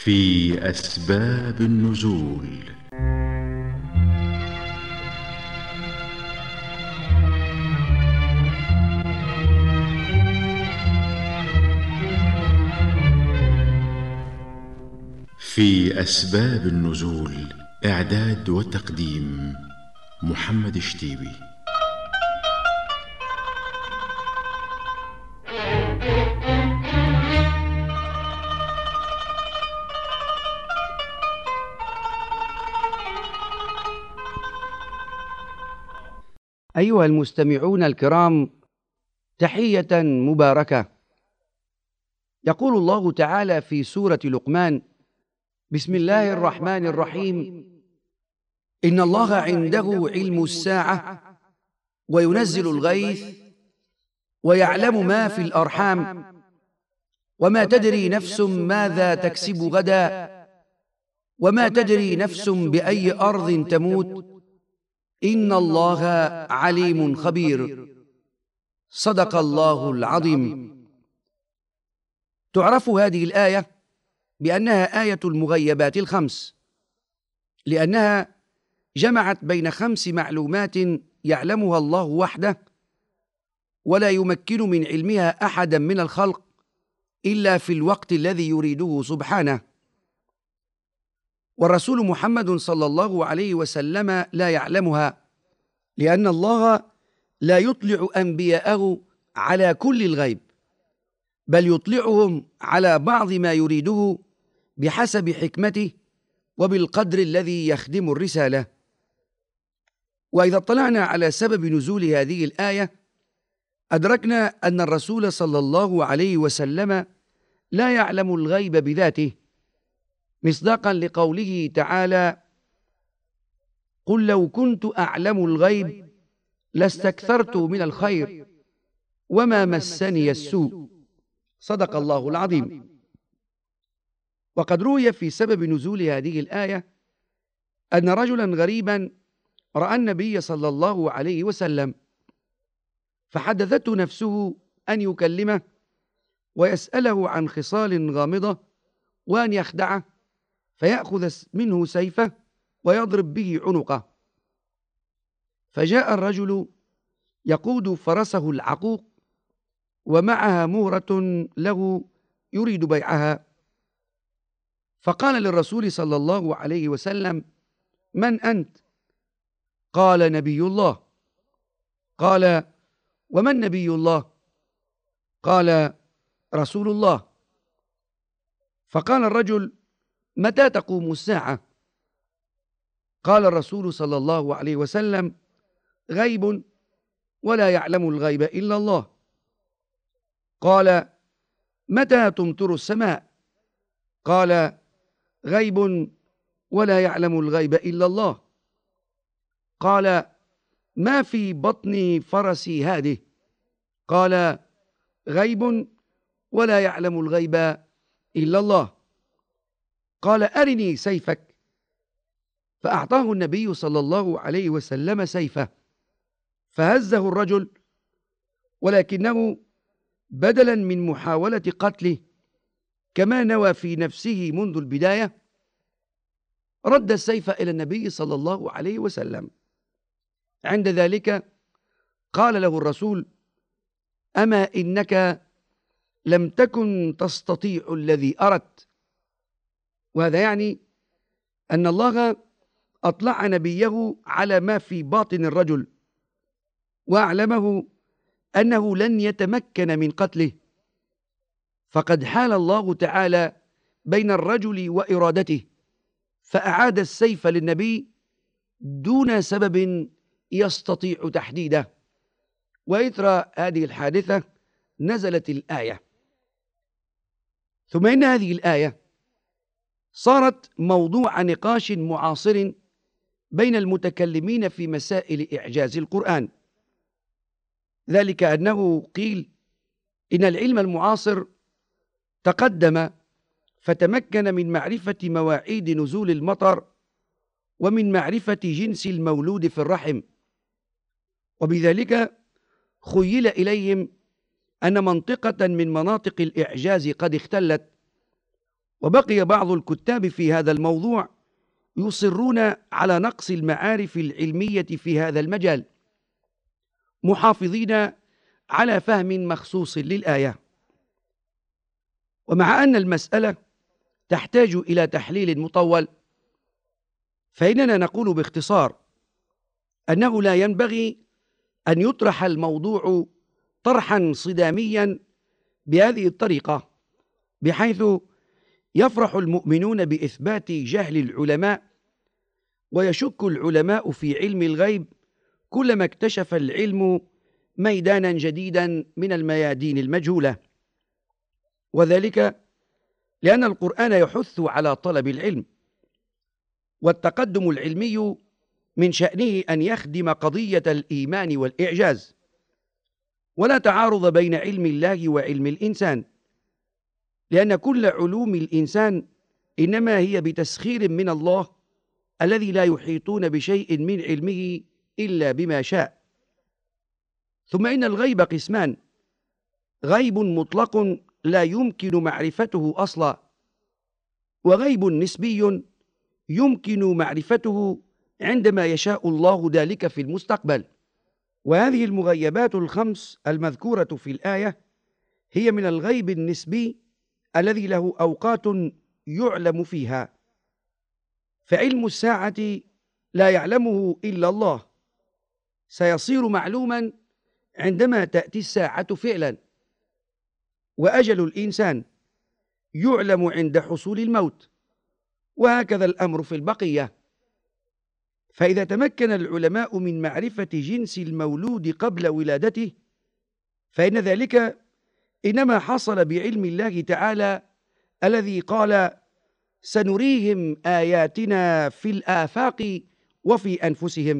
في أسباب النزول. في أسباب النزول، إعداد وتقديم محمد شتيبي. أيها المستمعون الكرام، تحية مباركة. يقول الله تعالى في سورة لقمان: بسم الله الرحمن الرحيم، إن الله عنده علم الساعة وينزل الغيث ويعلم ما في الأرحام وما تدري نفس ماذا تكسب غدا وما تدري نفس بأي أرض تموت إن الله عليم خبير. صدق الله العظيم. تعرف هذه الآية بأنها آية المغيبات الخمس، لأنها جمعت بين 5 معلومات يعلمها الله وحده، ولا يمكن من علمها أحدا من الخلق إلا في الوقت الذي يريده سبحانه. والرسول محمد صلى الله عليه وسلم لا يعلمها، لأن الله لا يطلع أنبياءه على كل الغيب، بل يطلعهم على بعض ما يريده بحسب حكمته وبالقدر الذي يخدم الرسالة. وإذا اطلعنا على سبب نزول هذه الآية، أدركنا أن الرسول صلى الله عليه وسلم لا يعلم الغيب بذاته، مصداقا لقوله تعالى: قل لو كنت أعلم الغيب لاستكثرت من الخير وما مسني السوء. صدق الله العظيم. وقد روي في سبب نزول هذه الآية أن رجلا غريبا رأى النبي صلى الله عليه وسلم، فحدثته نفسه أن يكلمه ويسأله عن خصال غامضة، وأن يخدعه فيأخذ منه سيفه ويضرب به عنقه. فجاء الرجل يقود فرسه العقوق ومعها مهرة له يريد بيعها، فقال للرسول صلى الله عليه وسلم: من أنت؟ قال: نبي الله. قال: ومن نبي الله؟ قال: رسول الله. فقال الرجل: متى تقوم الساعة؟ قال الرسول صلى الله عليه وسلم: غيب ولا يعلم الغيب إلا الله. قال: متى تمطر السماء؟ قال: غيب ولا يعلم الغيب إلا الله. قال: ما في بطن فرسي هذه؟ قال: غيب ولا يعلم الغيب إلا الله. قال: أرني سيفك. فأعطاه النبي صلى الله عليه وسلم سيفه، فهزه الرجل، ولكنه بدلا من محاولة قتله كما نوى في نفسه منذ البداية، رد السيف إلى النبي صلى الله عليه وسلم. عند ذلك قال له الرسول: أما إنك لم تكن تستطيع الذي أردت. وهذا يعني أن الله أطلع نبيه على ما في باطن الرجل، وأعلمه أنه لن يتمكن من قتله، فقد حال الله تعالى بين الرجل وإرادته، فأعاد السيف للنبي دون سبب يستطيع تحديده. وإثر هذه الحادثة نزلت الآية. ثم إن هذه الآية صارت موضوع نقاش معاصر بين المتكلمين في مسائل إعجاز القرآن، ذلك أنه قيل إن العلم المعاصر تقدم فتمكن من معرفة مواعيد نزول المطر ومن معرفة جنس المولود في الرحم، وبذلك خيل إليهم أن منطقة من مناطق الإعجاز قد اختلت، وبقي بعض الكتاب في هذا الموضوع يصرون على نقص المعارف العلمية في هذا المجال، محافظين على فهم مخصوص للآية. ومع أن المسألة تحتاج إلى تحليل مطول، فإننا نقول باختصار أنه لا ينبغي أن يطرح الموضوع طرحا صداميا بهذه الطريقة، بحيث يفرح المؤمنون بإثبات جهل العلماء، ويشك العلماء في علم الغيب كلما اكتشف العلم ميدانا جديدا من الميادين المجهولة. وذلك لأن القرآن يحث على طلب العلم، والتقدم العلمي من شأنه أن يخدم قضية الإيمان والإعجاز، ولا تعارض بين علم الله وعلم الإنسان، لأن كل علوم الإنسان إنما هي بتسخير من الله الذي لا يحيطون بشيء من علمه إلا بما شاء. ثم إن الغيب قسمان: غيب مطلق لا يمكن معرفته أصلا، وغيب نسبي يمكن معرفته عندما يشاء الله ذلك في المستقبل. وهذه المغيبات الخمس المذكورة في الآية هي من الغيب النسبي الذي له أوقات يعلم فيها، فعلم الساعة لا يعلمه إلا الله، سيصير معلوما عندما تأتي الساعة فعلا. وأجل الإنسان يعلم عند حصول الموت، وهكذا الأمر في البقية. فإذا تمكن العلماء من معرفة جنس المولود قبل ولادته، فإن ذلك إنما حصل بعلم الله تعالى الذي قال: سنريهم آياتنا في الآفاق وفي أنفسهم.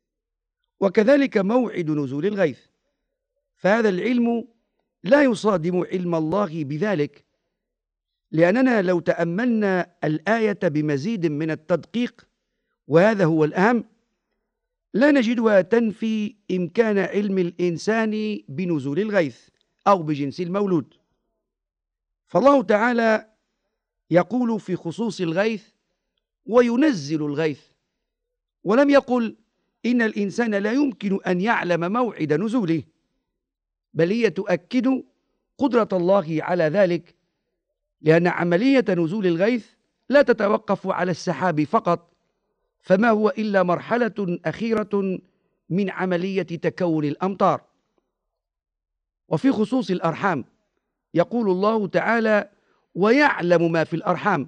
وكذلك موعد نزول الغيث، فهذا العلم لا يصادم علم الله بذلك، لأننا لو تأملنا الآية بمزيد من التدقيق، وهذا هو الأهم، لا نجدها تنفي إمكان علم الإنسان بنزول الغيث أو بجنس المولود. فالله تعالى يقول في خصوص الغيث: وينزل الغيث، ولم يقل إن الإنسان لا يمكن أن يعلم موعد نزوله، بل هي تؤكد قدرة الله على ذلك، لأن عملية نزول الغيث لا تتوقف على السحاب فقط، فما هو إلا مرحلة أخيرة من عملية تكون الأمطار. وفي خصوص الأرحام يقول الله تعالى: ويعلم ما في الأرحام.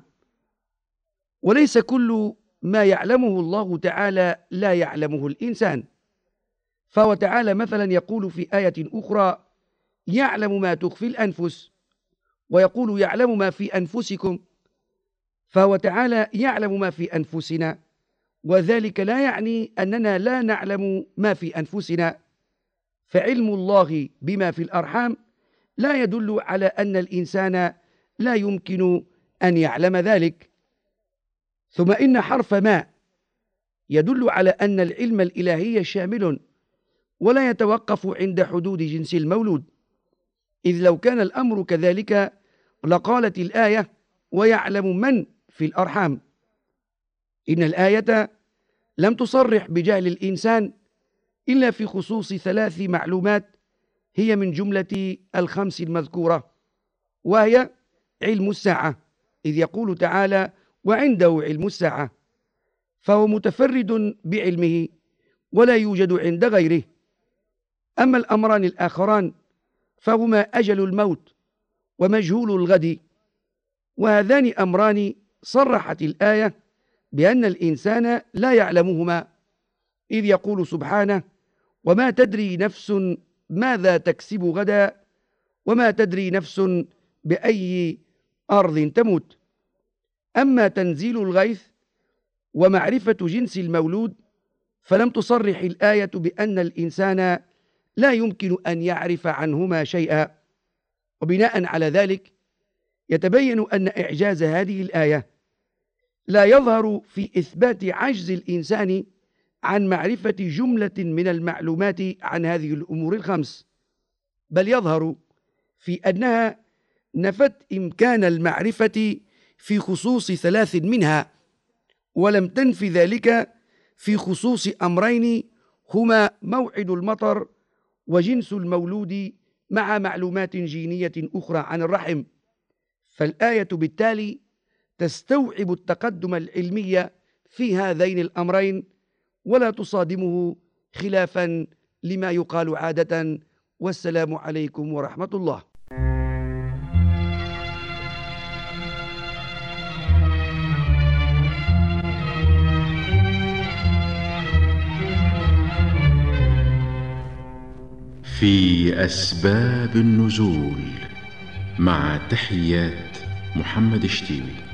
وليس كل ما يعلمه الله تعالى لا يعلمه الإنسان، فهو تعالى مثلا يقول في آية أخرى: يعلم ما تخفي الأنفس، ويقول: يعلم ما في أنفسكم. فهو تعالى يعلم ما في أنفسنا، وذلك لا يعني أننا لا نعلم ما في أنفسنا، فعلم الله بما في الأرحام لا يدل على أن الإنسان لا يمكن أن يعلم ذلك. ثم إن حرف ما يدل على أن العلم الإلهي شامل، ولا يتوقف عند حدود جنس المولود، إذ لو كان الأمر كذلك لقالت الآية: ويعلم من في الأرحام. إن الآية لم تصرح بجهل الإنسان إلا في خصوص 3 معلومات هي من جملة الخمس المذكورة، وهي علم الساعة، إذ يقول تعالى: وعنده علم الساعة، فهو متفرد بعلمه ولا يوجد عند غيره. أما الأمران الآخران فهما أجل الموت ومجهول الغد، وهذان أمران صرحت الآية بأن الإنسان لا يعلمهما، إذ يقول سبحانه: وما تدري نفس ماذا تكسب غدا، وما تدري نفس بأي أرض تموت. أما تنزيل الغيث ومعرفة جنس المولود فلم تصرح الآية بأن الإنسان لا يمكن أن يعرف عنهما شيئا. وبناء على ذلك يتبين أن إعجاز هذه الآية لا يظهر في إثبات عجز الإنسان عن معرفة جملة من المعلومات عن هذه الأمور الخمس، بل يظهر في أنها نفت إمكان المعرفة في خصوص 3 منها، ولم تنف ذلك في خصوص أمرين هما موعد المطر وجنس المولود مع معلومات جينية أخرى عن الرحم. فالآية بالتالي تستوعب التقدم العلمي في هذين الأمرين ولا تصادمه خلافا لما يقال عادة. والسلام عليكم ورحمة الله. في أسباب النزول، مع تحيات محمد شتيبي.